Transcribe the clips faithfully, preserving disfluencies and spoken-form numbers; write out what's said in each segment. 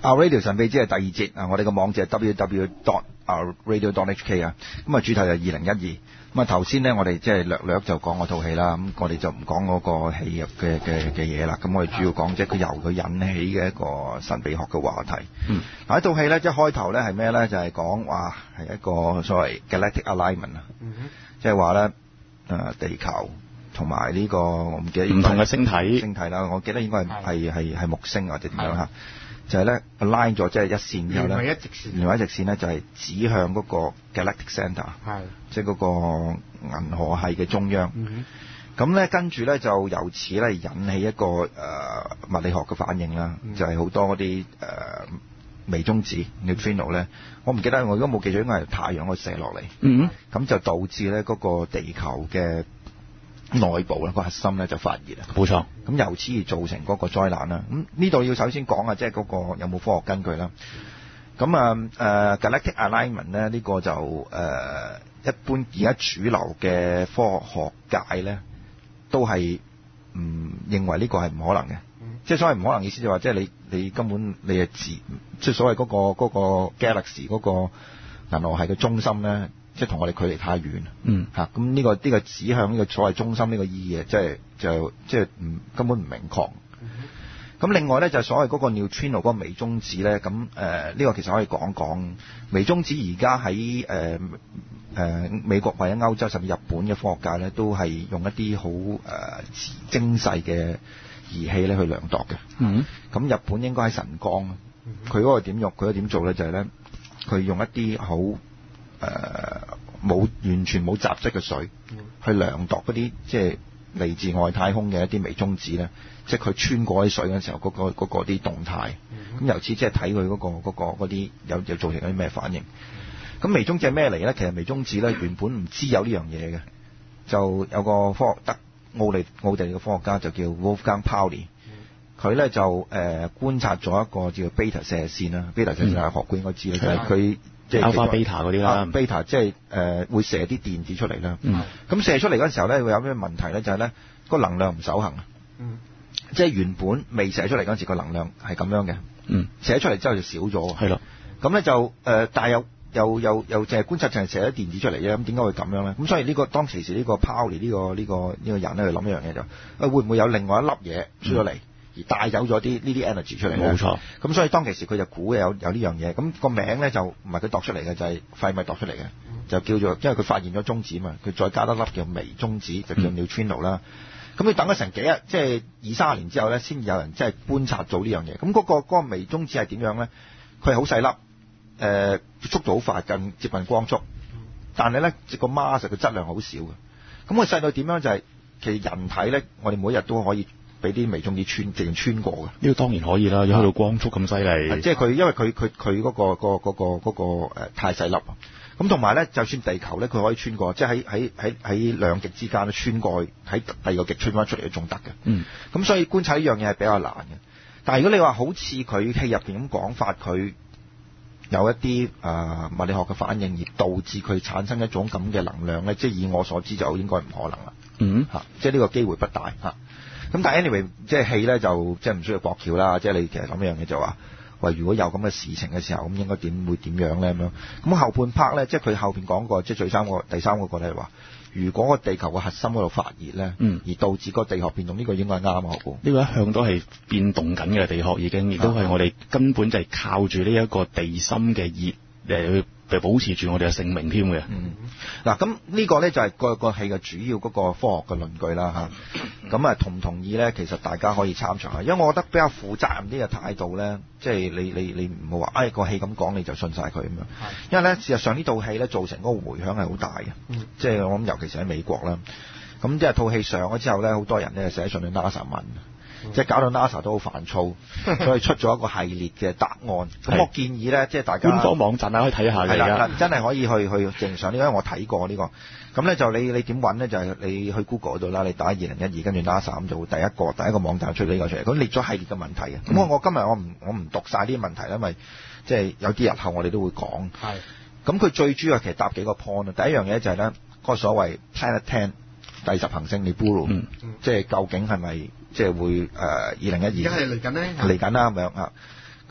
Our Radio 神秘之係第二節啊！我哋個網址係 double-u double-u double-u dot our radio dot h k 啊。咁啊，主題就係二零一二。咁啊，頭先咧我哋即係略略就講嗰套戲啦。咁我哋就唔講嗰個戲入嘅嘅嘅嘢啦。咁我哋主要講即係佢由佢引起嘅一個神秘學嘅話題。 嗯。 嗱，呢套戲咧即係開頭咧係咩咧？就係講話係一個所謂 galactic alignment 啊。 嗯哼。 即係話咧誒地球同埋呢個我唔記得唔同嘅星體。 星體啦，我記得應該係係係係木星或者點樣嚇。就係咧 align 咗，即係一線之後咧， 連為一直線， 連為一直線咧就係指向嗰個 galactic centre， 係即係嗰個銀河系嘅中央。咁、嗯、咧跟住咧就由此咧引起一個誒、呃、物理學嘅反應啦，嗯、就係、是、好多嗰啲誒微中子 neutrino 咧，我唔記得我如果冇記錯應該係太陽嗰度射落嚟，咁、嗯、就導致咧嗰個地球嘅內部咧個核心咧就發熱啊， 冇錯。 咁由此而造成嗰個災難啦。咁呢度要首先講啊，即係嗰個有冇科學根據啦。咁啊誒 galactic alignment 咧呢、呢個就誒、呃、一般而家主流嘅科學界咧都係唔認為呢個係唔可能嘅。嗯、即係所謂唔可能意思就話即係你你根本你係自即係所謂嗰、嗰個嗰、嗰個 galaxy 嗰個銀河系嘅中心咧。即係同我哋距離太遠， 嗯嚇咁呢個呢、呢個指向呢個所謂中心呢個意義，即係就即係唔根本唔明確。咁、嗯、另外咧就係、所謂嗰個 neutrino 嗰個微中子咧，咁誒呢個其實可以講講微中子而家喺誒誒美國或者歐洲甚至日本嘅科學界咧，都係用一啲好誒精細嘅儀器咧去量度嘅。 嗯， 咁日本應該喺神岡，佢嗰個點用，佢嗰點做咧就係咧，佢用一啲好誒冇、呃、完全冇雜質嘅水，嗯、去量度嗰啲即係嚟自外太空嘅一啲微中子咧，即係佢穿過啲水嘅時候嗰、嗰個嗰啲動態。咁、嗯、由此即係睇佢嗰個嗰、嗰個嗰啲有有造成啲咩反應。咁、嗯、微中子係咩嚟咧？其實微中子咧原本唔知有呢樣嘢嘅，就有個科學德奧利奧地利嘅科學家就叫 Wolfgang Pauli，佢咧就誒、呃、觀察咗一個叫 beta 射線啦 ，beta 射線係學官應該知啦，就係佢。即係 alpha beta 嗰啲啦 beta 即係誒會射啲電子出嚟啦。咁、嗯、射出嚟嗰陣時候咧，會有咩問題咧？就係咧個能量唔守恒啊。嗯、即係原本未射出嚟嗰陣時個能量係咁樣嘅。嗯、射出嚟之後就少咗。係咯。咁咧就誒、呃，但係又又又又淨係觀察淨係射啲電子出嚟啫。咁點解會咁樣咧？咁所以呢、呢個當其時呢個 Pauli 呢個呢、呢個呢、呢個人咧去諗一樣嘢就，誒會唔會有另外一粒嘢出咗嚟？嗯而帶走咗啲呢啲 energy 出嚟，冇錯。咁所以當其時佢就估有有呢樣嘢，咁、個名咧就唔係佢度出嚟嘅，就係費米度出嚟嘅，就叫做因為佢發現咗中子嘛，佢再加多粒叫微中子，就叫 neutrino 啦。咁佢等咗成幾日，即係二三十年之後咧，先有人即係觀察到呢樣嘢。咁嗰、個嗰、個微中子係點樣咧？佢係好細粒，誒、呃、速度好快，近接近光速，但係咧個 mass 個質量好少嘅。咁佢細到點樣就係、是、其實人體咧，我哋每日都可以。俾啲微中子穿，直情穿過嘅。呢個當然可以啦，有去到光速咁犀利。即係佢，因為佢佢佢嗰個、嗰個、嗰個、嗰個誒、呃、太細粒。咁同埋咧，就算地球咧，佢可以穿過，即係喺喺喺喺兩極之間咧穿過去，喺第二個極穿翻出嚟都仲得嘅。嗯。咁所以觀察呢樣嘢係比較難嘅。但係如果你話好似佢戲入邊咁講法，佢有一啲誒、呃、物理學嘅反應，而導致佢產生一種咁嘅能量咧，即係以我所知就應該唔可能啦。嗯。嚇、啊，即係呢個機會不大嚇。咁但係 anyway，即係戲咧就即係唔需要駁橋啦，即係你其實諗一樣嘢就話，喂，如果有咁嘅事情嘅時候，咁應該點會點樣咧咁樣？咁後半 part 咧，即係佢後邊講過，即係最三個第三個個咧話，如果個地球個核心嗰度發熱咧，嗯，而導致個地殼變動，呢、呢個應該係啱啊，好。呢個一向都係變動緊嘅地殼，已經亦都係我哋根本就係靠住呢一個地心嘅熱嚟去。就保持住我哋嘅性命添嘅。嗯，嗱，咁呢個咧就係個個戲嘅主要嗰個科學嘅論據啦嚇。咁啊，同唔同意咧？其實大家可以參詳下，因為我覺得比較負責任啲嘅態度咧，即係你你你唔好話，哎個戲咁講你就信晒佢咁樣。因為咧，事實上呢套戲咧造成嗰個迴響係好大嘅。嗯，即係我諗，尤其是喺美國啦。咁即係套戲上咗之後咧，好多人咧寫信去 NASA 問。即係搞到 NASA 都好煩躁，所以出咗一個系列嘅答案。咁我建議咧，即係大家官方網站啊，可以睇下嘅。係啦，真係可以去去正常呢，因為我睇過呢、呢個。咁咧就你你點揾咧？就係、是、你去 Google 度啦，你打二零一二跟住 NASA 咁就會第一個第一個網站出呢個出嚟。咁列咗系列嘅問題嘅。咁、嗯、我我今日我唔我唔讀晒啲問題，因為即係有啲日後我哋都會講。係。咁佢最主要其實答幾個 point。第一樣嘢就係咧，嗰個所謂 Planet Ten 第十行星 Nibiru，嗯嗯、即係究竟係咪？即係會誒二零一二，而家係嚟緊咧，嚟緊啦咁樣啊！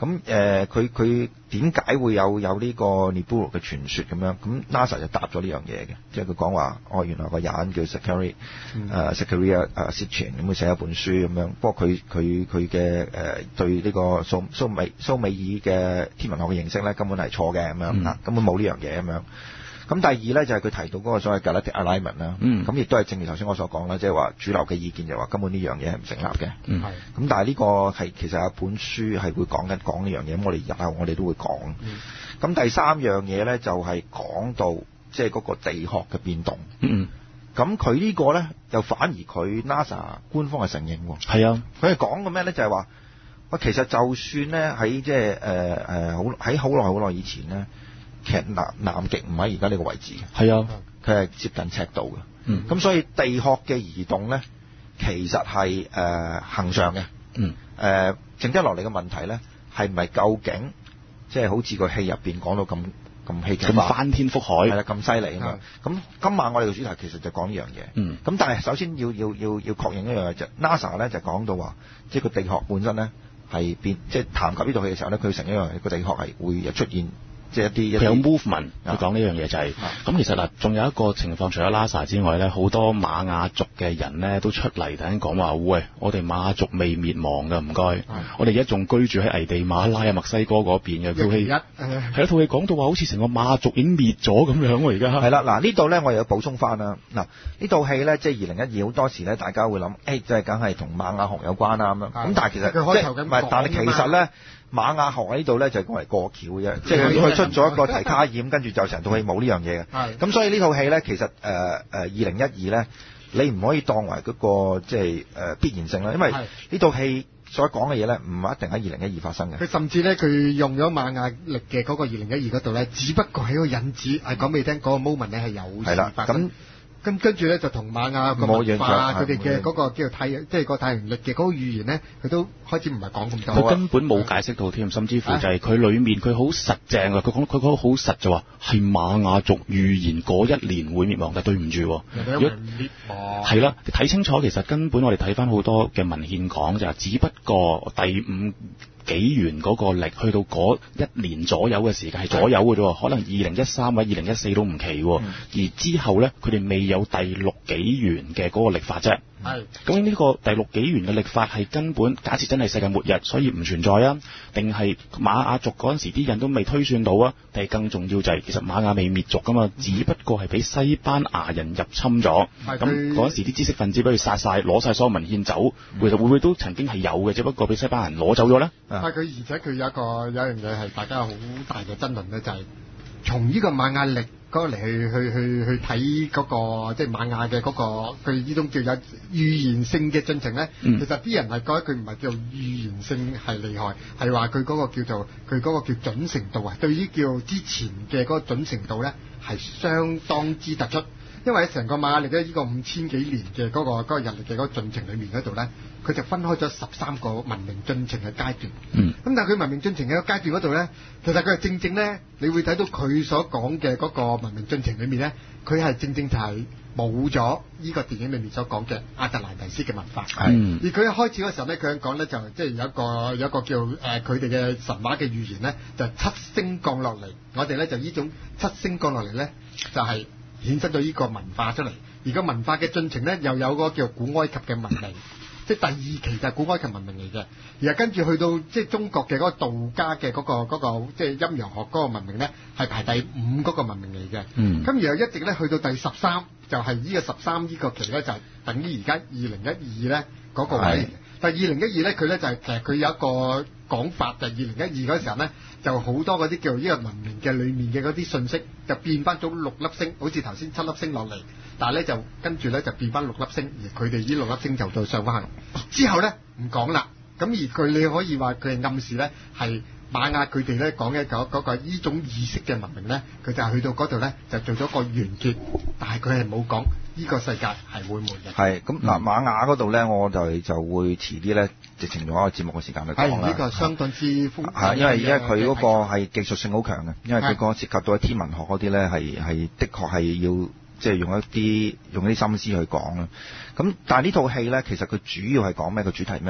咁誒，佢佢點解會有有呢個 Nibiru 嘅傳說咁樣？咁 NASA 就答咗呢樣嘢嘅，即係佢講話，哦，原來個人叫 Zachary 誒 Zecharia 誒 Sitchin 咁佢寫一本書咁樣。不過佢佢佢嘅誒對呢個蘇蘇美蘇美爾嘅天文學嘅認識咧，根本係錯嘅咁樣啊，根本冇呢樣嘢咁樣。咁第二咧就係、是、佢提到嗰個所謂 Galactic Alignment 啦，咁亦都係正如頭先我所講啦，即係話主流嘅意見就話根本呢樣嘢係唔成立嘅。咁、嗯、但係呢個係其實有本書係會講緊講呢樣嘢，咁我哋日後我哋都會講。咁、嗯、第三樣嘢咧就係、是、講到即係嗰個地殼嘅變動。咁佢呢個咧又反而佢 NASA 官方係承認喎。係啊，佢係講嘅咩咧？就係話喂，其實就算咧喺即係誒誒好喺好耐好耐以前咧。其實南南極唔喺而家呢個位置嘅，係啊，佢係接近赤道嘅。嗯，咁所以地殼嘅移動咧，其實係誒恆常嘅。嗯，誒剩低落嚟嘅問題咧，係唔係究竟即係好似個戲入邊講到咁咁戲劇化，咁翻天覆海，係啦，咁犀利啊嘛。咁今晚我哋嘅主題其實就講呢樣嘢。嗯，咁但係首先要要要要確認一樣嘢就 NASA 咧就講到話，即係個地殼本身咧係變，即係談及呢套戲嘅時候咧，佢承認一樣嘢，個地殼係會有出現。即係一啲佢有 movement，佢講呢樣嘢就係、是、咁。其實嗱，仲有一個情況，除咗 NASA 之外咧，好多瑪雅族嘅人咧都出嚟頭先講話，喂，我哋瑪雅族未滅亡㗎，唔該。我哋而家仲居住喺危地馬拉啊、墨西哥嗰邊嘅。套戲係一套戲講到話，好似成個瑪雅族已經滅咗咁樣喎，而家係啦。嗱呢度咧，我又要補充翻啦。嗱呢套戲咧，即係二零一二好多時咧，大家會諗，誒、欸，即係梗係同瑪雅學有關啦咁樣。咁但係其實即係唔係？但係其實咧。瑪雅學喺呢度咧就係講嚟過橋嘅啫，即係佢出咗一個提卡爾，跟住就成套戲冇呢樣嘢嘅。咁所以呢套戲咧，其實誒誒二零一二咧，你唔可以當為嗰、那個即係誒必然性啦，因為呢套戲所講嘅嘢咧，唔係一定喺二零一二發生嘅。佢甚至咧，佢用咗瑪雅歷嘅嗰個二零一二嗰度咧，只不過係一個引子，係講俾你聽嗰、那個 moment 咧係有事發生。咁跟住咧就同瑪雅個文化佢哋嘅嗰個叫做太即係個太陽曆嘅嗰個語言咧，佢都開始唔係講咁多。佢根本冇解釋到添，甚至乎就係佢裡面佢好實正啊！佢講佢講好實就話係瑪雅族預言嗰一年會滅亡，但對唔住，如果滅亡係啦，睇清楚其實根本我哋睇翻好多嘅文獻講就係，只不過第五紀元嗰個歷去到嗰一年左右嘅時間係左右嘅啫，可能二零一三或者二零一四都唔奇喎。嗯、而之後咧，佢哋未有第六紀元嘅嗰個曆法啫。係，究竟呢個第六紀元嘅曆法係根本假設真係世界末日，所以唔存在啊？定係瑪雅族嗰陣時啲人都未推算到啊？定係更重要就係其實瑪雅未滅族噶嘛，只不過係俾西班牙人入侵咗。咁嗰陣時啲知識分子俾佢殺晒，攞晒所有文獻走，其實會唔會都曾經係有嘅？只不過俾西班牙人攞走咗咧。但係佢而且佢有一個有一樣嘢係大家好大嘅爭論咧，就係、是、從呢個瑪雅曆嗰個嚟去去去去睇嗰、那個即係瑪雅嘅嗰、那個佢呢種叫有預言性嘅進程咧、嗯。其實啲人係覺得佢唔係叫預言性係厲害，係話佢嗰個叫做佢嗰個叫準程度啊。對於叫之前嘅嗰個準程度咧係相當之突出。因為喺成個瑪雅曆咧呢個五千幾年嘅嗰、那個嗰、那個日曆嘅嗰個進程裏面嗰度咧，佢就分開咗十三個文明進程嘅階段。嗯。咁但係佢文明進程嘅階段嗰度咧，其實佢係正正咧，你會睇到佢所講嘅嗰個文明進程裏面咧，佢係正正就係冇咗呢個電影裏面所講嘅亞特蘭蒂斯嘅文化。係、嗯。而佢一開始嗰時候咧，佢講咧就即係有一個有一個叫誒佢哋嘅神話嘅預言咧，就七星降落嚟。我哋咧就呢種七星降落嚟咧，就係、是。衍生咗呢個文化出嚟，而個文化嘅進程咧，又有個叫古埃及嘅文明，即係第二期就係古埃及文明嚟嘅。而係跟住去到即係中國嘅嗰個道家嘅嗰、嗰個嗰、嗰個即係陰陽學嗰個文明咧，係排第五嗰個文明嚟嘅。嗯。咁然後一直咧去到第十三，就係呢個十三呢個期咧，就係等於而家二零一二咧嗰個位。但係二零一二咧，佢咧就係其實佢有一個講法，就係二零一二嗰時候咧，就好多嗰啲叫呢個文明嘅裏面嘅嗰啲信息，就變翻咗六粒星，好似頭先七粒星落嚟，但係咧就跟住咧就變翻六粒星，而佢哋呢六粒星就再上翻行。之後咧唔講啦，咁而佢你可以話佢係暗示咧係瑪雅佢哋咧講嘅嗰嗰個呢種意識嘅文明咧，佢就係去到嗰度咧就做咗個完結，但係佢係冇講呢個世界係會末日。係咁嗱，瑪雅嗰度咧，我就就會遲啲咧，直情用一個節目嘅時間去講啦。係呢個相當之豐富。係因為因為佢嗰個係技術性好強嘅，因為佢個涉及到喺天文學嗰啲咧係係的確係要即係用一啲用一啲心思去講啦。咁但係呢套戲咧，其實佢主要係講咩？個主題咩咧？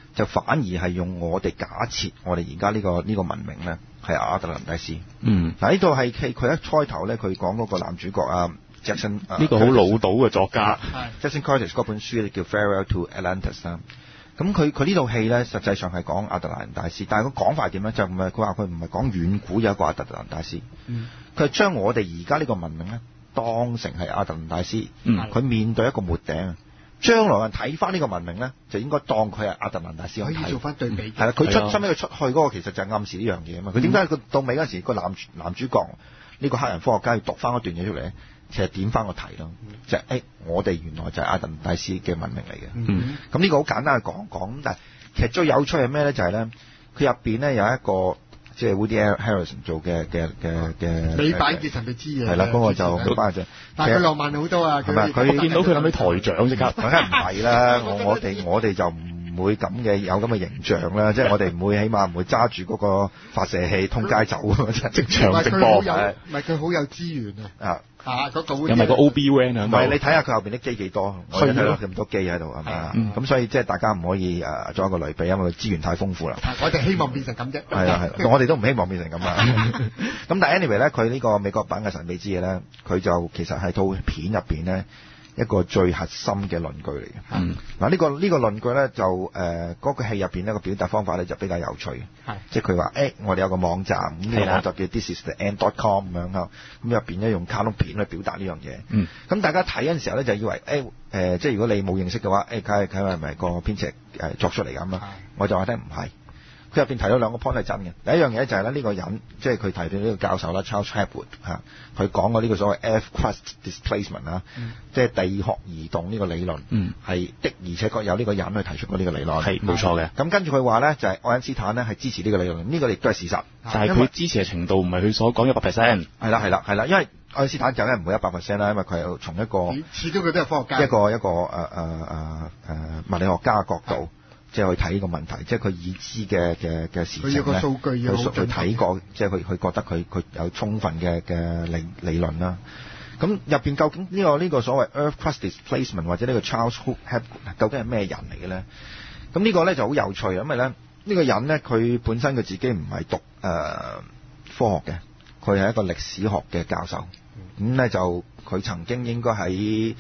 就反而係用我哋假設我哋而家呢個呢、呢個文明咧係亞特蘭蒂斯。嗯，嗱呢度係佢佢一開頭咧，佢講嗰個男主角啊 Jackson 呢個好老道嘅作家 Jackson Curtis 嗰本書叫 Farewell to Atlantis 啦。咁佢佢呢套戲咧，實際上係講亞特蘭蒂斯，但係個講法點咧？就唔係佢話佢唔係講遠古有一個亞特蘭蒂斯，佢係將我哋而家呢個文明咧當成係亞特蘭蒂斯，佢、嗯、面對一個末頂，將來人睇翻呢個文明咧，就應該當佢係亞特蘭蒂斯去睇， 可以做翻對比。 係啦，佢出收尾佢出去嗰個其實就係暗示呢樣嘢啊嘛。佢點解佢到尾嗰陣時個男男主角呢、呢個黑人科學家要讀翻嗰段嘢出嚟咧？其實點翻個題咯，嗯、就係、是、誒、欸，我哋原來就係亞特蘭蒂斯嘅文明嚟嘅。咁呢、嗯、個好簡單嘅講講，但係其實最有趣係咩咧？就係咧，佢入邊咧有一個即係 Woody Harrelson 做嘅嘅嘅嘅。美版嘅神秘之夜。係啦，嗰、那個就美版嘅啫。但係佢浪漫好多啊！係咪？佢見到佢諗起台長即刻， 梗係唔係啦？我我哋我哋就唔會咁嘅有咁嘅形象啦，即係我哋唔會起碼唔會揸住嗰個發射器通街走即場直播。 唔係佢好有資源啊！啊啊！嗰、那個有咪個 O B Van 啊？ 唔係你睇下佢後邊啲機幾多？我睇到咁多機喺度係嘛？咁所以即係大家唔可以誒做一個類比，因為佢資源太豐富啦。 我哋希望變成咁啫。 係啊係，我哋都唔希望變成咁啊。咁但係 anyway 咧，佢呢個美國版嘅神秘之夜咧，佢就其實係套片入邊咧一個最核心嘅論據嚟嘅。嗯。嗱、這、呢個呢、這個論據咧就誒嗰、呃那個戲入邊呢個表達方法咧就比較有趣。係。即係佢話誒，我哋有個網站，咁、這、呢個網站叫 This is the end dot com 咁樣啊。咁入邊咧用卡通片去表達呢樣嘢。嗯。咁大家睇嗰陣時候咧就以為誒誒、欸呃，即係如果你冇認識嘅話，誒梗係睇係咪個編劇誒作出嚟咁啊？我就話聽唔係。佢入邊提到兩個 point 係真嘅。第一樣嘢就係咧呢個人，即係佢提到呢個教授啦 Charles Hapgood 嚇，佢講過呢個所謂 Earth crust displacement 啊、嗯，即係地殼移動呢個理論，係、嗯、的而且確有呢個人去提出過呢個理論，係冇錯嘅。咁跟住佢話咧就係、是、愛因斯坦咧係支持呢個理論，呢、這個亦都係事實。 但係佢支持嘅程度唔係佢所講一百 percent。 係啦係啦係啦，因為愛因斯坦梗係唔會一百 percent 啦，因為佢係從一個始終佢都係科學家， 一個一個誒誒誒誒物理學家嘅角度。即係去睇呢個問題，即係佢已知嘅嘅嘅事情咧，佢去睇過，即係佢佢覺得佢佢有充分嘅嘅理理論啦。咁入邊究竟呢、這個呢、這個所謂 Earth crust displacement 或者呢個 Charles Hapgood 究竟係咩人嚟嘅咧？咁呢個咧就好有趣，因為咧呢、這個人咧佢本身佢自己唔係讀誒、呃、科學嘅，佢係一個歷史學嘅教授。咁、嗯、咧就佢曾經應該喺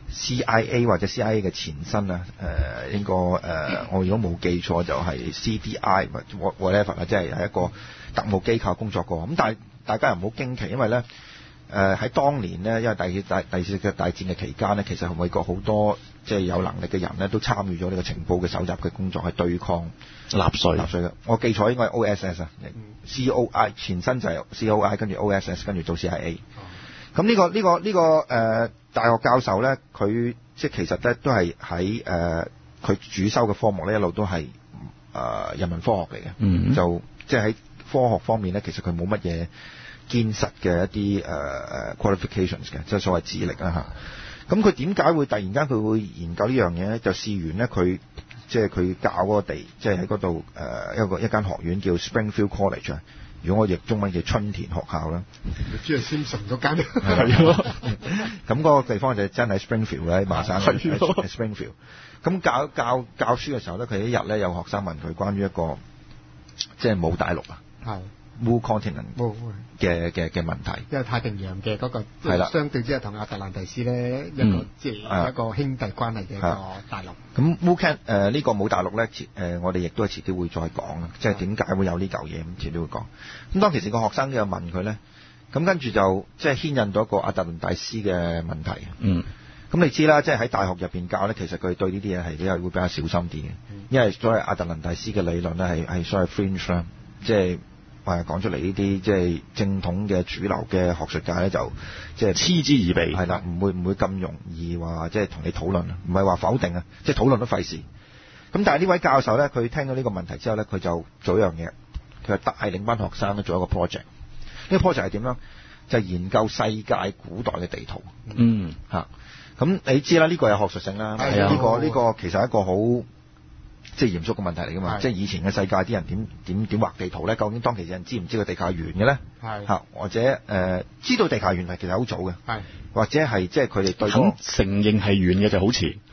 C I A 或者 C I A 嘅前身啊，誒、呃、應該誒、呃、我如果冇記錯就係 C D I whatever 啦，即係係一個特務機構工作過。咁但係大家又唔好驚奇，因為咧誒喺當年咧，因為第二大第二次嘅大戰嘅期間咧，其實美國好多即係有能力嘅人咧都參與咗呢個情報嘅搜集嘅工作，係對抗納粹納粹嘅。我記錯應該係 O S S 啊、嗯、，C O I 前身就係 C O I， 跟住 O S S， 跟住做 C I A。咁呢、這個呢、這個呢、這個誒、呃、大學教授咧，佢即係其實咧都係喺誒佢主修嘅科目咧一路都係誒、呃、人文科學嚟嘅、嗯，就即係喺科學方面咧，其實佢冇乜嘢堅實嘅一啲誒誒 qualifications 嘅，即係所謂智力啊嚇。咁佢點解會突然間佢會研究呢樣嘢咧？就試完咧佢即係佢教嗰個地，即係喺嗰度誒一個一間學院叫 Springfield College 啊。如果我譯中文叫春田學校啦， 你知係 Simpson 嗰間， 係咯。咁嗰個地方就真係 Springfield 咧，喺麻省喺 Springfield。咁教教教書嘅時候咧，佢一日咧有學生問佢關於一個即係冇大陸啊，係 Wu Continent 嘅嘅嘅問題。 因為太平洋嘅嗰個係啦，相對之下同亞特蘭蒂斯咧一個即係一個兄弟關係嘅一個大陸。咁 Wu Can 誒呢個冇大陸咧，誒、呃、我哋亦都係遲啲會再講啊，即係點解會有呢嚿嘢咁遲啲會講。咁當其時個學生就問佢咧，咁跟住就即係牽引到一個亞特蘭蒂斯嘅問題。嗯。咁你知啦，即係喺大學入邊教咧，其實佢對呢啲嘢係比較會比較小心啲嘅、嗯，因為所謂亞特蘭蒂斯嘅理論咧係係所謂 fringe 啦，即係話講出嚟呢啲即係正統嘅主流嘅學術界咧就即係嗤之以鼻，係啦，唔會唔會咁容易話即係同你討論，唔係話否定啊，即係討論都費事。咁但係呢位教授咧，佢聽到呢個問題之後咧，佢就做一樣嘢，佢係帶領班學生咧做一個 project。呢個 project 係點樣？就係、是、研究世界古代嘅地圖。嗯，嚇。咁你知啦，呢、這個有學術性啦。係啊，呢、這個呢、這個其實係一個好即係嚴肅嘅問題嚟噶嘛。即係以前嘅世界啲人點點點畫地圖咧？究竟當其時人知唔知個地球係圓嘅咧？係嚇，或者誒、呃、知道地球係圓係其實好早嘅。係或者係即係佢哋對、那個、 肯承認係圓嘅就好遲。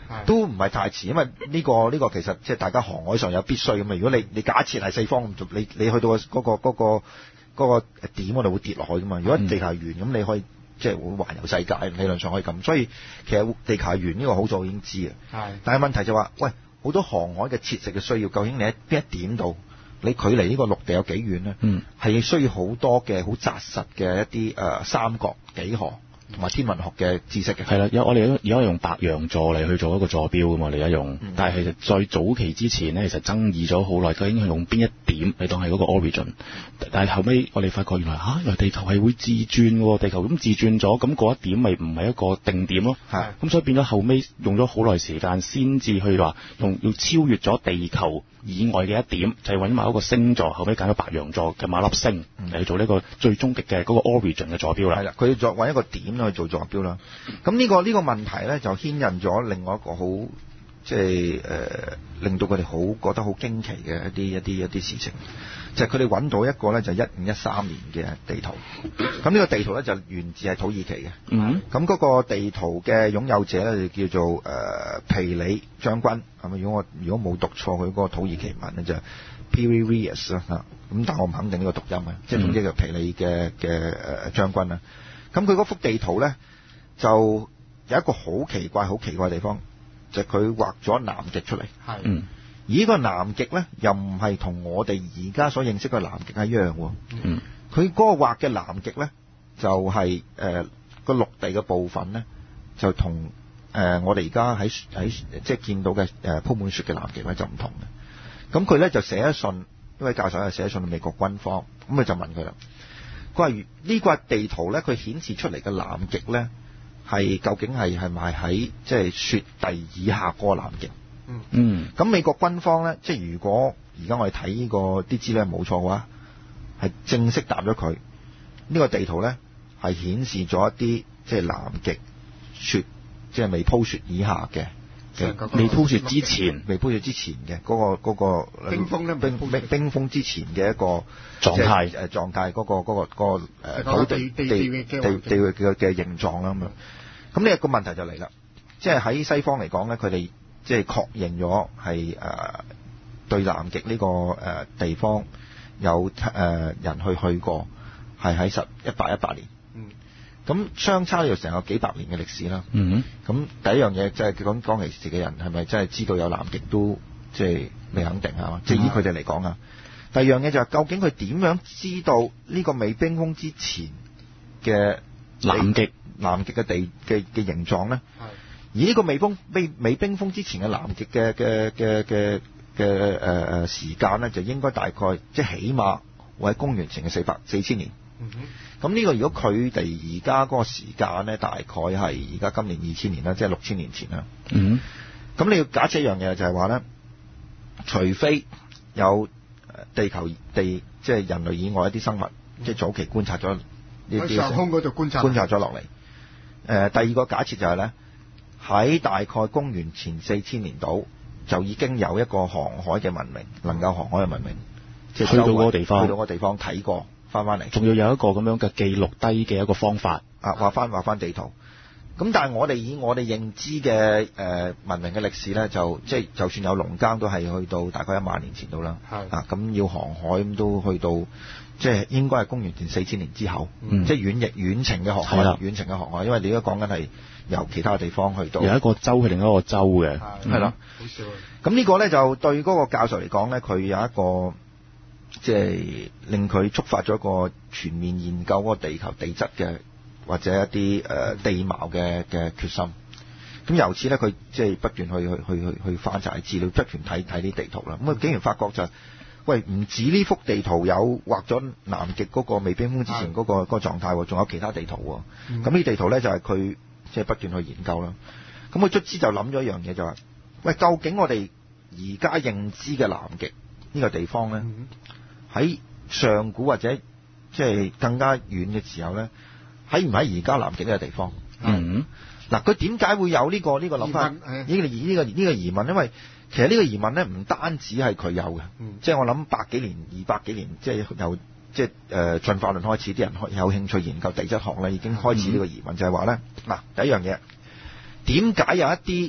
都唔係太遲，因為呢、呢個呢、呢個其實即係大家航海上有必須咁嘛。如果你你假設係四方，你你去到嗰、嗰個嗰、嗰個嗰、嗰個點，我哋會跌落去噶嘛。如果地球係圓咁，你可以即係會環遊世界，理論上可以咁。所以其實地球係圓呢個好早已經知嘅。係，但係問題就話、是，喂，好多航海嘅切實嘅需要，究竟你喺邊一點度？你距離呢個陸地有幾遠呢？嗯，係需要好多嘅好紮實嘅一啲誒、呃、三角幾何同埋天文學嘅知識嘅。係啦， 我哋而家用白羊座嚟去做一個坐標噶嘛，你而家用。嗯、但係其實在早期之前呢，其實爭議咗好耐，究竟係用邊一點嚟當係嗰個 origin。但係後尾我哋發覺原來嚇、啊，原來地球係會自轉喎，地球咁自轉咗，咁嗰一點咪唔係一個定點咯。係。咁所以變咗後尾用咗好耐時間先至去話用要超越咗地球以外嘅一點，就係揾埋一個星座，後尾揀咗白羊座嘅馬粒星嚟去做呢個最終極嘅嗰個 origin 嘅坐標啦。係啦， 佢要作揾一個點去做坐標啦。咁呢、呢個呢、呢個問題咧，就牽引咗另外一個好即係誒、呃，令到佢哋好覺得好驚奇嘅一啲一啲一啲事情，就係佢哋揾到一個咧，就一五一三年嘅地圖。咁呢個地圖咧就源自係土耳其嘅。嗯。咁嗰個地圖嘅擁有者咧就叫做誒、呃、皮里將軍，係咪？如果我如果冇讀錯佢嗰個土耳其文咧就 Piri-Reis 啦嚇。咁但我唔肯定呢個讀音啊，即係總之就皮里嘅嘅誒將軍啦。咁佢嗰幅地圖咧就有一個好奇怪、好奇怪嘅地方。就佢、是、畫咗南極出嚟，係，嗯，而呢個南極咧又唔係同我哋而家所認識嘅南極一樣喎，嗯，佢嗰個畫嘅南極咧就係誒個陸地嘅部分咧就同誒、呃、我哋而家喺喺即係見到嘅誒鋪滿雪嘅南極咧就唔同嘅，咁佢咧就寫一信，呢位教授就寫一信到美國軍方，咁佢就問佢啦，佢話呢個地圖咧佢顯示出嚟嘅南極咧。係究竟係係咪喺即係雪地以下嗰個南極？嗯嗯。咁美國軍方咧，即係如果而家我哋睇呢個啲資料冇錯嘅話，係正式答咗佢。呢、呢個地圖咧係顯示咗一啲即係南極雪，即係未鋪雪以下嘅嘅未鋪雪之前，未鋪雪之前嘅嗰、嗰個嗰、嗰個冰封咧冰冰冰封之前嘅一個狀態誒狀態嗰個嗰、嗰個、嗰個誒土地地地地嘅嘅形狀啦咁樣。咁呢一個問題就嚟啦，即係喺西方嚟講咧，佢哋即係確認咗係誒對南極呢個誒地方有誒、呃、人去去過，係喺十一八一八年。嗯。咁相差咗成個幾百年嘅歷史啦。嗯。咁第一樣嘢即係講當其時嘅人係咪真係知道有南極都即係未肯定啊？即係以佢哋嚟講啊。第二樣嘢就係究竟佢點樣知道呢個未冰封之前嘅南極？南極嘅地嘅嘅形狀咧，而呢個未冰未未冰封之前嘅南極嘅嘅嘅嘅嘅誒誒時間咧，就應該大概即係起碼會喺公元前嘅四百四千年。嗯哼，咁呢個如果佢哋而家嗰個時間咧，大概係而家今年二千年啦，即係六千年前啦。嗯哼，咁你要假設一樣嘢就係話咧，除非有地球地即係人類以外一啲生物，嗯、即係早期觀察咗呢啲喺上空嗰度觀察觀察咗落嚟。誒、呃，第二個假設就係咧，喺大概公元前四千年度就已經有一個航海嘅文明，能夠航海嘅文明，即係去到嗰個地方，去到嗰個地方睇過，翻翻嚟，仲要有一個咁樣嘅記錄低嘅一個方法啊，畫翻畫翻地圖。咁但係我哋以我哋認知嘅誒、呃、文明嘅歷史咧，就即係就算有農耕都係去到大概一萬年前度啦。係啊，咁要航海咁都去到。即係應該係公元前四千年之後，嗯、即係遠逆遠程嘅航海，遠程嘅航海，因為你而家講緊係由其他地方去到，有一個州去另一個州嘅，係啦。好笑。咁呢個咧就對嗰個教授嚟講咧，佢有一個即係令佢觸發咗一個全面研究嗰個地球地質嘅或者一啲誒、呃、地貌嘅嘅決心。咁由此咧，佢即係不斷去去去去去翻查資料，不斷睇睇啲地圖啦。咁啊，竟然發覺就喂，唔止呢幅地圖有畫咗南極嗰個未冰封之前嗰、嗰個嗰、嗰個狀態，仲有其他地圖喎。咁呢、嗯、地圖咧就係佢即係不斷去研究啦。咁佢卒之就諗咗一樣嘢，就係、係、喂，究竟我哋而家認知嘅南極呢個地方咧，喺、嗯、上古或者即係更加遠嘅時候咧，喺唔喺而家南極呢個地方？嗯，嗱，佢點解會有呢、呢個呢、呢個諗法？呢個呢個呢個疑問，因為其實呢個疑問咧，唔單止係佢有嘅，嗯、即係我諗百幾年、二百幾年，即係由即係誒進化論開始，啲人有興趣研究地質學咧，已經開始呢個疑問，嗯、就係話咧，嗱，第一樣嘢，點解有一啲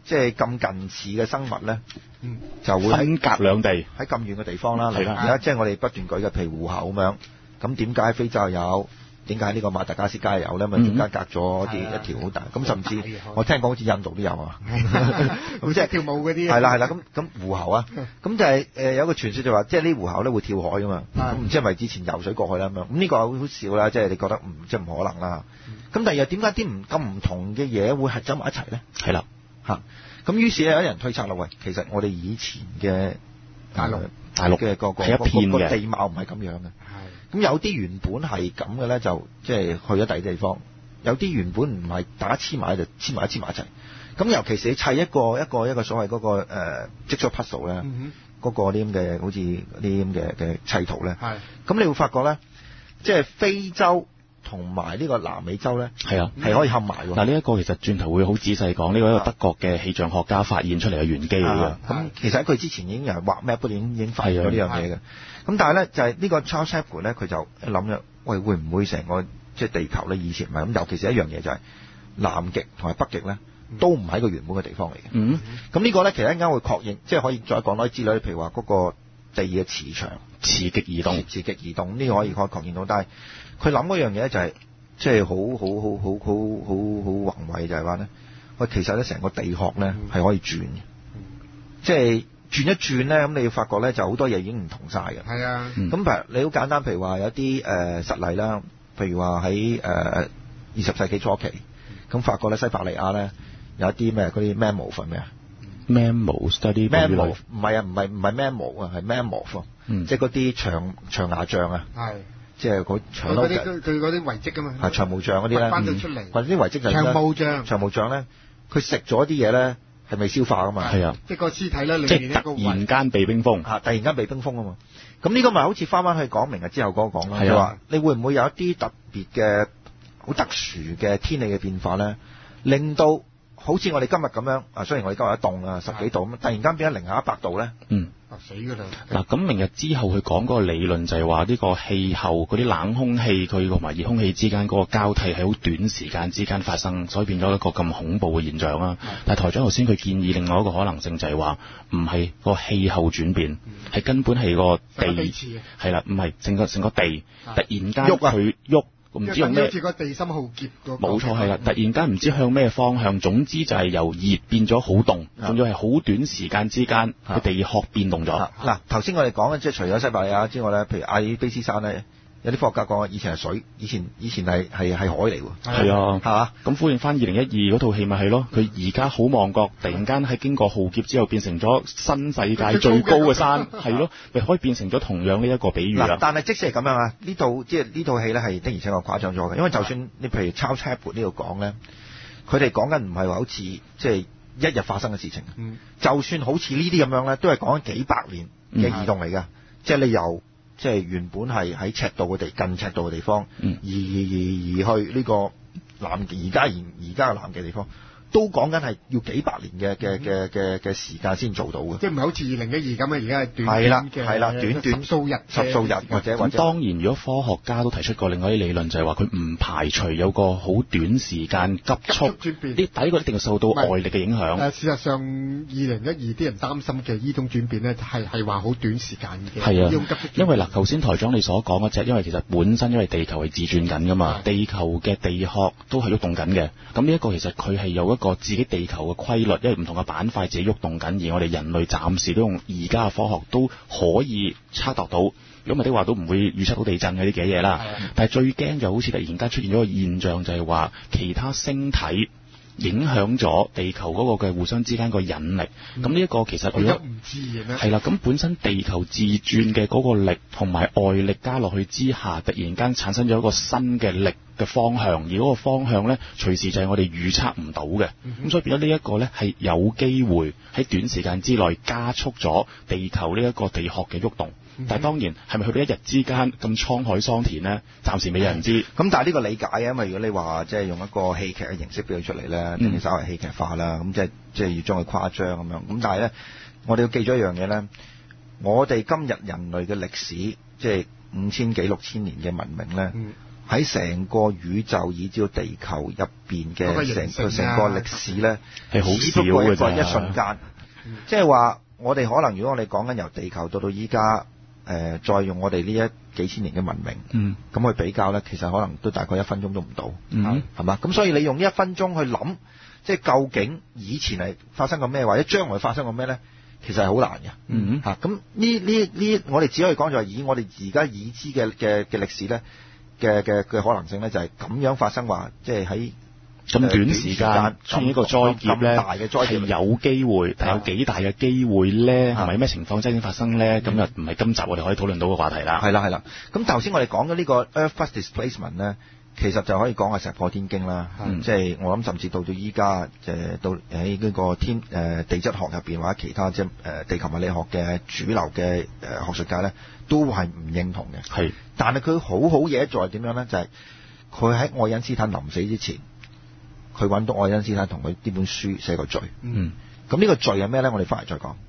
即係咁近似嘅生物咧，嗯、就會分隔兩地喺咁遠嘅地方啦。係啦，而家即係我哋不斷舉嘅，譬如狐猴咁樣，咁點解喺非洲有？點解呢個馬達加斯加有咧？咪點解隔咗啲一條好大？咁甚至我聽講好似印度都有啊。 咁即係跳舞嗰啲。 係啦係啦，咁咁狐猴啊，咁就係誒有個傳說就話，即係呢狐猴咧會跳海噶嘛。咁唔知係咪之前游水過去啦咁樣？咁呢個好少啦，即係你覺得唔即係唔可能啦。咁但係又點解啲唔咁唔同嘅嘢會係走埋一齊咧？ 係啦， 嚇。咁於是有人推測啦，喂，其實我哋以前嘅大陸大陸嘅個個係一片嘅地貌唔係咁樣嘅。咁有啲原本係咁嘅咧，就即係去咗第二地方；有啲原本唔係大家黐埋就黐埋一黐埋一齊。咁尤其是你砌一個一個一個所謂嗰、嗰個誒 jigsaw puzzle 咧，嗰個啲咁嘅好似啲咁嘅嘅砌圖咧，咁你會發覺咧，即係非洲同埋呢個南美洲咧，係啊，係可以合埋喎。 嗱，呢一個其實轉頭會好仔細講，呢個一個德國嘅氣象學家發現出嚟嘅玄機嚟嘅。 咁其實喺佢之前已經有人畫 map 已經已經發現咗呢樣嘢嘅。咁但係咧就係、是、呢個 Charles Hapgood 咧，佢就諗咗，喂，會唔會成個即係地球咧以前唔係咁？尤其是一樣嘢就係、是、南極同埋北極咧，都唔係一個原本嘅地方嚟嘅。嗯，咁呢個咧其實一陣間會確認，即係可以再講多啲資料，譬如話嗰個地嘅磁場磁極移動， 磁極移動呢、這個可以可以確認到。但係佢諗嗰樣嘢就係、是、即係好好好好好好好宏偉，就係話咧，喂，其實咧成個地殼咧係可以轉嘅，即係。轉一轉咧，咁你要發覺咧，就好多嘢已經唔同晒嘅。係啊，咁譬如你好簡單，譬如話有啲誒、呃、實例啦，譬如話喺誒二十世紀初期，咁發覺咧西伯利亞咧有一啲咩嗰啲 mammoth 咩啊 mammoth study mammoth 唔係啊，唔係唔係 mammoth 啊，係 mammoth，即係嗰啲長長牙象啊，係即係嗰長嗰啲佢嗰啲遺跡㗎嘛， 係長毛象嗰啲咧， 翻到出嚟， 或者啲遺跡就長毛象， 長毛象咧，佢食咗啲嘢咧。係未消化噶嘛？係啊， 即係個屍體咧，裏面即係突然間被冰封嚇，突然間被冰封啊嘛！咁呢個咪好似翻翻去講明日之後嗰個講啦，就話你會唔會有一啲特別嘅好特殊嘅天氣嘅變化咧，令到好似我哋今日咁樣啊，雖然我哋今日一凍啊十幾度咁，突然間變咗零下一百度咧，嗯，死㗎啦！ 嗱，咁明日之後佢講嗰個理論就係話呢個氣候嗰啲冷空氣佢同埋熱空氣之間嗰個交替係好短時間之間發生，所以變咗一個咁恐怖嘅現象啦。但係台長頭先佢建議另外一個可能性就係話唔係個氣候轉變，係、嗯、根本係個地係啦，唔係成個成個地突然間佢喐。唔知用咩？ 好似個地心浩劫嗰個。 冇錯係啦，突然間唔知向咩方向，總之就係由熱變咗好凍，仲要係好短時間之間，個地殼變動咗。 嗱，頭先我哋講嘅即係除咗西伯利亞之外咧，譬如阿爾卑斯山咧，有啲科學家講以前係水，以前以前係係係海嚟喎。 係啊， 係嘛？ 咁呼應翻二零一二嗰套戲咪係咯？佢而家好望角，突然間喺經過浩劫之後變成咗新世界最高嘅山，係咯，咪可以變成咗同樣呢一個比喻啦。 但係即使係咁樣啊，呢套即係呢套戲咧係的而且確誇張咗嘅，因為就算你譬如 Charles Hapgood呢度講咧，佢哋講緊唔係話好似即係一日發生嘅事情，嗯、就算好似呢啲咁樣咧，都係講緊幾百年嘅移動嚟㗎，嗯、即係你由。即係原本係喺赤道嘅地近赤道嘅地方，嗯、移移移去呢個南極，而家而而家嘅南極地方，都講緊係要幾百年嘅嘅嘅嘅嘅時間先做到嘅。 即係唔係好似二零一二咁啊？而家係短短係啦，係啦，短短十數日， 十數日或者或者。 當然，如果科學家都提出過另外啲理論，就係話佢唔排除有個好短時間急速轉變，啲底個一定受到外力嘅影響。 誒，事實上，二零一二啲人擔心嘅呢種轉變咧，係係話好短時間嘅。 係啊，因為嗱，頭先台長你所講嗰隻，因為其實本身因為地球係自轉緊噶嘛，地球嘅地殼都係喐動緊嘅。咁呢一個其實佢係有一個自己地球嘅規律，因為唔同嘅板塊自己喐動緊，而我哋人類暫時都用而家嘅科學都可以測度到，如果唔係的話都唔會預測到地震嗰啲嘅嘢啦。但係最驚就好似突然間出現咗個現象，就係話其他星體影響咗地球嗰個嘅互相之間個引力。咁呢一個其實如果唔自然係啦，咁本身地球自轉嘅嗰個力同埋外力加落去之下，突然間產生咗一個新嘅力嘅方向，而嗰個方向咧，隨時就係我哋預測唔到嘅。咁、嗯、所以變咗呢一個咧，係有機會喺短時間之內加速咗地球呢一個地殼嘅喐動。嗯、但係當然係咪去到一日之間咁滄海桑田咧？暫時未有人知。咁、 嗯、但係呢個理解啊，因為如果你話即係用一個戲劇嘅形式表現出嚟咧，定係稍為戲劇化啦，咁即係即係要將佢誇張咁樣。咁但係咧，我哋要記咗一樣嘢咧，我哋今日人類嘅歷史，即係五千幾六千年嘅文明咧。嗯喺成個宇宙以至到地球入邊嘅成個成個歷史咧， 係好少嘅啫， 一瞬間。即係話我哋可能如果我哋講緊由地球到到依家，誒再用我哋呢一幾千年嘅文明，嗯，咁去比較咧，其實可能都大概一分鐘都唔到，嗯，係嘛？咁所以你用一分鐘去諗，即係究竟以前係發生過咩，或者將來發生過咩咧？其實係好難嘅，嗯嚇。咁呢呢呢，我哋只可以講就係以我哋而家已知嘅嘅嘅歷史咧嘅嘅嘅可能性咧，就係咁樣發生話，即係喺咁短時間出現一個災劫咧，係有機會，但有幾大嘅機會咧？係咪咩情況真係發生咧？咁就唔係今集我哋可以討論到嘅話題啦。 係啦係啦。咁頭先我哋講嘅呢個 Earth-thrust displacement 咧，其實就可以講係石破天驚啦。嗯、即係我諗，甚至到到依家誒到喺呢個天誒、呃、地質學入邊或者其他即係誒地球物理學嘅主流嘅誒學術界咧，都係唔認同嘅。係，但係佢好好嘢在點樣咧？就係佢喺愛因斯坦臨死之前。佢揾到愛因斯坦同佢呢本書寫個序，嗯，咁呢個序係咩咧？我哋翻嚟再講。